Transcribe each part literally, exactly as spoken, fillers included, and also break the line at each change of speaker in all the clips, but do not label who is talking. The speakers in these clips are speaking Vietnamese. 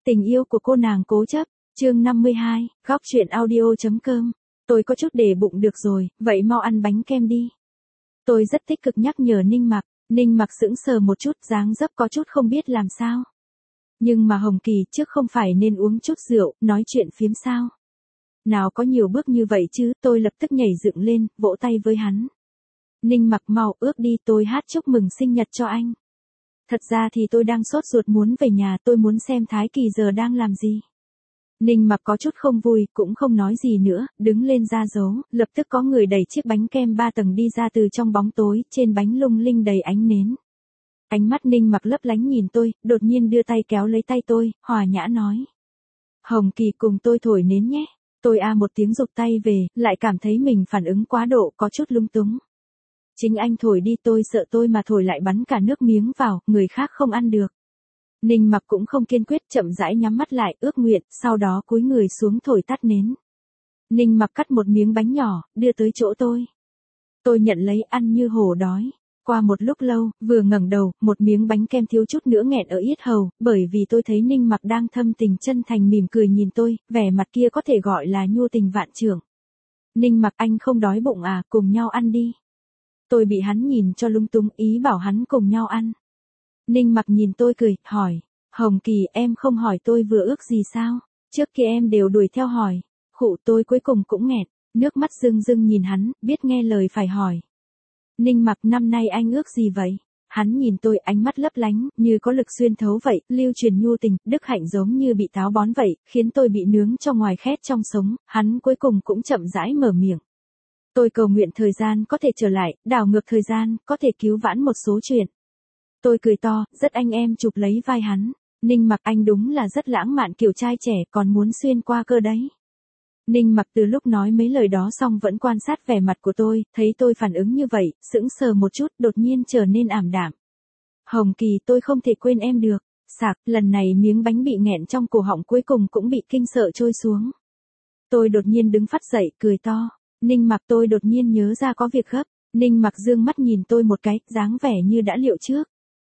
Tình yêu của cô nàng cố chấp, chương năm mươi hai, góc truyện audio.com. Tôi có chút để bụng được rồi, vậy mau ăn bánh kem đi. Tôi rất tích cực nhắc nhở Ninh Mặc, Ninh Mặc sững sờ một chút, dáng dấp có chút không biết làm sao. Nhưng mà Hồng Kỳ trước không phải nên uống chút rượu, nói chuyện phiếm sao? Nào có nhiều bước như vậy chứ, tôi lập tức nhảy dựng lên, vỗ tay với hắn. Ninh Mặc mau ước đi, tôi hát chúc mừng sinh nhật cho anh. Thật ra thì tôi đang sốt ruột muốn về nhà, tôi muốn xem Thái Kỳ giờ đang làm gì. Ninh Mặc có chút không vui, cũng không nói gì nữa, đứng lên ra dấu, lập tức có người đẩy chiếc bánh kem ba tầng đi ra từ trong bóng tối, trên bánh lung linh đầy ánh nến. Ánh mắt Ninh Mặc lấp lánh nhìn tôi, đột nhiên đưa tay kéo lấy tay tôi, hòa nhã nói. Hồng Kỳ cùng tôi thổi nến nhé. Tôi a một tiếng rụt tay về, lại cảm thấy mình phản ứng quá độ, có chút lung túng. Chính anh thổi đi, tôi sợ tôi mà thổi lại bắn cả nước miếng vào, người khác không ăn được. Ninh Mặc cũng không kiên quyết, chậm rãi nhắm mắt lại, ước nguyện, sau đó cúi người xuống thổi tắt nến. Ninh Mặc cắt một miếng bánh nhỏ, đưa tới chỗ tôi. Tôi nhận lấy ăn như hổ đói. Qua một lúc lâu, vừa ngẩng đầu, một miếng bánh kem thiếu chút nữa nghẹn ở yết hầu, bởi vì tôi thấy Ninh Mặc đang thâm tình chân thành mỉm cười nhìn tôi, vẻ mặt kia có thể gọi là nhu tình vạn trượng. Ninh Mặc, anh không đói bụng à, cùng nhau ăn đi. Tôi bị hắn nhìn cho lung tung, ý bảo hắn cùng nhau ăn. Ninh Mặc nhìn tôi cười, hỏi, Hồng Kỳ, em không hỏi tôi vừa ước gì sao? Trước kia em đều đuổi theo hỏi. Khụ, tôi cuối cùng cũng nghẹn, nước mắt rưng rưng nhìn hắn, biết nghe lời phải hỏi. Ninh Mặc, năm nay anh ước gì vậy? Hắn nhìn tôi, ánh mắt lấp lánh, như có lực xuyên thấu vậy, lưu truyền nhu tình, đức hạnh giống như bị táo bón vậy, khiến tôi bị nướng cho ngoài khét trong sống, hắn cuối cùng cũng chậm rãi mở miệng. Tôi cầu nguyện thời gian có thể trở lại, đảo ngược thời gian, có thể cứu vãn một số chuyện. Tôi cười to, rất anh em chụp lấy vai hắn. Ninh Mặc, anh đúng là rất lãng mạn kiểu trai trẻ, còn muốn xuyên qua cơ đấy. Ninh Mặc từ lúc nói mấy lời đó xong vẫn quan sát vẻ mặt của tôi, thấy tôi phản ứng như vậy, sững sờ một chút, đột nhiên trở nên ảm đạm. Hồng Kỳ, tôi không thể quên em được. Sạc, lần này miếng bánh bị nghẹn trong cổ họng cuối cùng cũng bị kinh sợ trôi xuống. Tôi đột nhiên đứng phắt dậy, cười to. Ninh Mặc, tôi đột nhiên nhớ ra có việc gấp. Ninh Mặc dương mắt nhìn tôi một cái, dáng vẻ như đã liệu trước.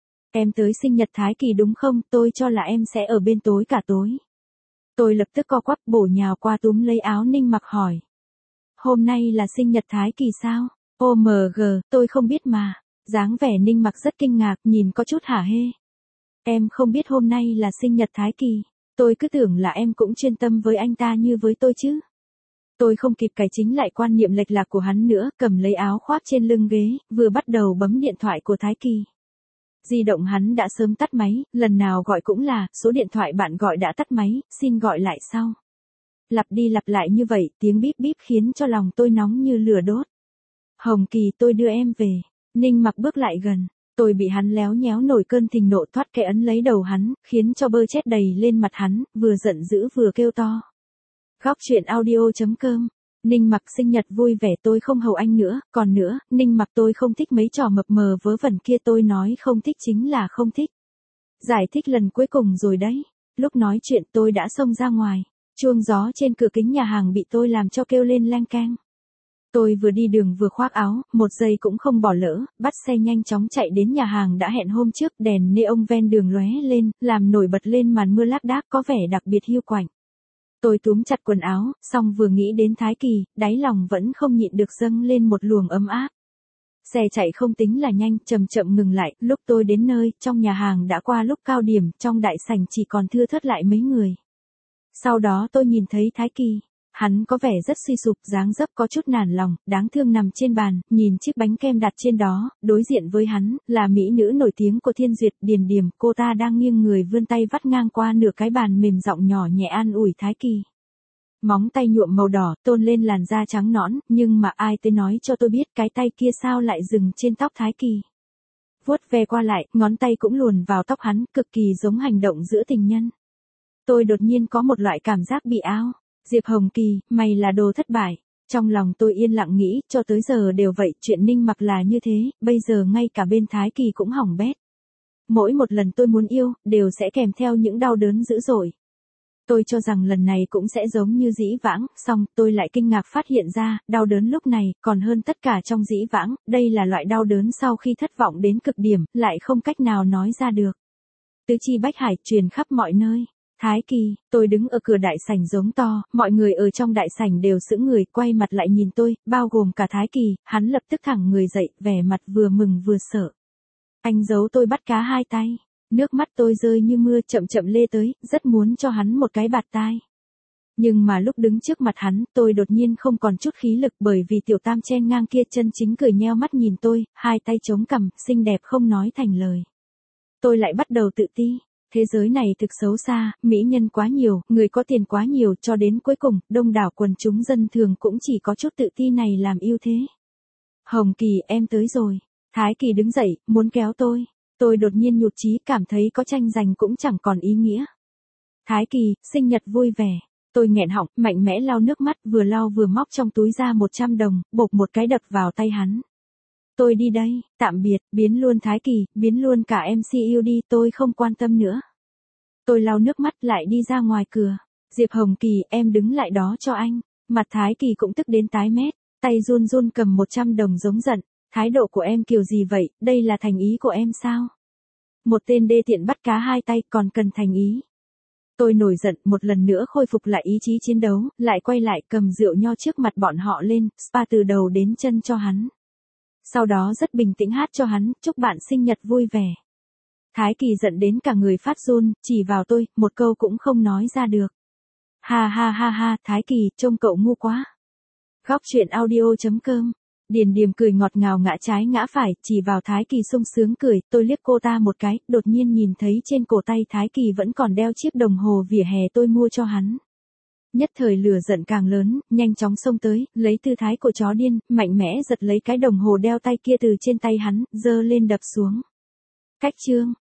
Em tới sinh nhật Thái Kỳ đúng không? Tôi cho là em sẽ ở bên tối cả tối. Tôi lập tức co quắp bổ nhào qua túm lấy áo Ninh Mặc hỏi. Hôm nay là sinh nhật Thái Kỳ sao? ô em giê, tôi không biết mà. Dáng vẻ Ninh Mặc rất kinh ngạc, nhìn có chút hả hê. Em không biết hôm nay là sinh nhật Thái Kỳ. Tôi cứ tưởng là em cũng chuyên tâm với anh ta như với tôi chứ. Tôi không kịp cải chính lại quan niệm lệch lạc của hắn nữa, cầm lấy áo khoác trên lưng ghế, vừa bắt đầu bấm điện thoại của Thái Kỳ. Di động hắn đã sớm tắt máy, lần nào gọi cũng là, số điện thoại bạn gọi đã tắt máy, xin gọi lại sau. Lặp đi lặp lại như vậy, tiếng bíp bíp khiến cho lòng tôi nóng như lửa đốt. Hồng Kỳ, tôi đưa em về. Ninh Mặc bước lại gần, tôi bị hắn léo nhéo nổi cơn thịnh nộ, thoát cái ấn lấy đầu hắn, khiến cho bơ chết đầy lên mặt hắn, vừa giận dữ vừa kêu to. Góc truyện audio.com. Ninh Mặc sinh nhật vui vẻ, tôi không hầu anh nữa, còn nữa, Ninh Mặc, tôi không thích mấy trò mập mờ vớ vẩn kia, tôi nói không thích chính là không thích. Giải thích lần cuối cùng rồi đấy. Lúc nói chuyện tôi đã xông ra ngoài, chuông gió trên cửa kính nhà hàng bị tôi làm cho kêu lên leng keng. Tôi vừa đi đường vừa khoác áo, một giây cũng không bỏ lỡ, bắt xe nhanh chóng chạy đến nhà hàng đã hẹn hôm trước, đèn neon ven đường lóe lên, làm nổi bật lên màn mưa lác đác có vẻ đặc biệt hiu quạnh. Tôi túm chặt quần áo, xong vừa nghĩ đến Thái Kỳ, đáy lòng vẫn không nhịn được dâng lên một luồng ấm áp. Xe chạy không tính là nhanh, chậm chậm ngừng lại, lúc tôi đến nơi, trong nhà hàng đã qua lúc cao điểm, trong đại sảnh chỉ còn thưa thớt lại mấy người. Sau đó tôi nhìn thấy Thái Kỳ, hắn có vẻ rất suy sụp, dáng dấp có chút nản lòng, đáng thương nằm trên bàn, nhìn chiếc bánh kem đặt trên đó, đối diện với hắn, là mỹ nữ nổi tiếng của Thiên Duyệt, Điền Điềm, cô ta đang nghiêng người vươn tay vắt ngang qua nửa cái bàn mềm giọng nhỏ nhẹ an ủi Thái Kỳ. Móng tay nhuộm màu đỏ, tôn lên làn da trắng nõn, nhưng mà ai tới nói cho tôi biết cái tay kia sao lại dừng trên tóc Thái Kỳ. Vuốt ve qua lại, ngón tay cũng luồn vào tóc hắn, cực kỳ giống hành động giữa tình nhân. Tôi đột nhiên có một loại cảm giác bị ao. Diệp Hồng Kỳ, mày là đồ thất bại. Trong lòng tôi yên lặng nghĩ, cho tới giờ đều vậy, chuyện Ninh Mặc là như thế, bây giờ ngay cả bên Thái Kỳ cũng hỏng bét. Mỗi một lần tôi muốn yêu, đều sẽ kèm theo những đau đớn dữ dội. Tôi cho rằng lần này cũng sẽ giống như dĩ vãng, song tôi lại kinh ngạc phát hiện ra, đau đớn lúc này, còn hơn tất cả trong dĩ vãng, đây là loại đau đớn sau khi thất vọng đến cực điểm, lại không cách nào nói ra được. Tứ chi bách hải truyền khắp mọi nơi. Thái Kỳ, tôi đứng ở cửa đại sảnh giống to, mọi người ở trong đại sảnh đều sững người, quay mặt lại nhìn tôi, bao gồm cả Thái Kỳ, hắn lập tức thẳng người dậy, vẻ mặt vừa mừng vừa sợ. Anh giấu tôi bắt cá hai tay, nước mắt tôi rơi như mưa chậm chậm lê tới, rất muốn cho hắn một cái bạt tai. Nhưng mà lúc đứng trước mặt hắn, tôi đột nhiên không còn chút khí lực bởi vì tiểu tam chen ngang kia chân chính cười nheo mắt nhìn tôi, hai tay chống cằm, xinh đẹp không nói thành lời. Tôi lại bắt đầu tự ti. Thế giới này thực xấu xa, mỹ nhân quá nhiều, người có tiền quá nhiều, cho đến cuối cùng, đông đảo quần chúng dân thường cũng chỉ có chút tự ti này làm ưu thế. Hồng Kỳ, em tới rồi. Thái Kỳ đứng dậy, muốn kéo tôi. Tôi đột nhiên nhụt chí, cảm thấy có tranh giành cũng chẳng còn ý nghĩa. Thái Kỳ, sinh nhật vui vẻ. Tôi nghẹn họng, mạnh mẽ lau nước mắt, vừa lau vừa móc trong túi ra một trăm đồng, bột một cái đập vào tay hắn. Tôi đi đây, tạm biệt, biến luôn Thái Kỳ, biến luôn cả em xê u đi, tôi không quan tâm nữa. Tôi lau nước mắt lại đi ra ngoài cửa. Diệp Hồng Kỳ, em đứng lại đó cho anh. Mặt Thái Kỳ cũng tức đến tái mét, tay run run cầm một trăm đồng giống giận. Thái độ của em kiểu gì vậy, đây là thành ý của em sao? Một tên đê tiện bắt cá hai tay còn cần thành ý. Tôi nổi giận, một lần nữa khôi phục lại ý chí chiến đấu, lại quay lại cầm rượu nho trước mặt bọn họ lên, spa từ đầu đến chân cho hắn. Sau đó rất bình tĩnh hát cho hắn, chúc bạn sinh nhật vui vẻ. Thái Kỳ giận đến cả người phát run, chỉ vào tôi, một câu cũng không nói ra được. Ha ha ha ha, Thái Kỳ, trông cậu ngu quá. Góc truyện audio chấm com. Điền Điềm cười ngọt ngào ngã trái ngã phải, chỉ vào Thái Kỳ sung sướng cười, tôi liếc cô ta một cái, đột nhiên nhìn thấy trên cổ tay Thái Kỳ vẫn còn đeo chiếc đồng hồ vỉa hè tôi mua cho hắn. Nhất thời lửa giận càng lớn, nhanh chóng xông tới, lấy tư thái của chó điên, mạnh mẽ giật lấy cái đồng hồ đeo tay kia từ trên tay hắn, giơ lên đập xuống. Cách chương.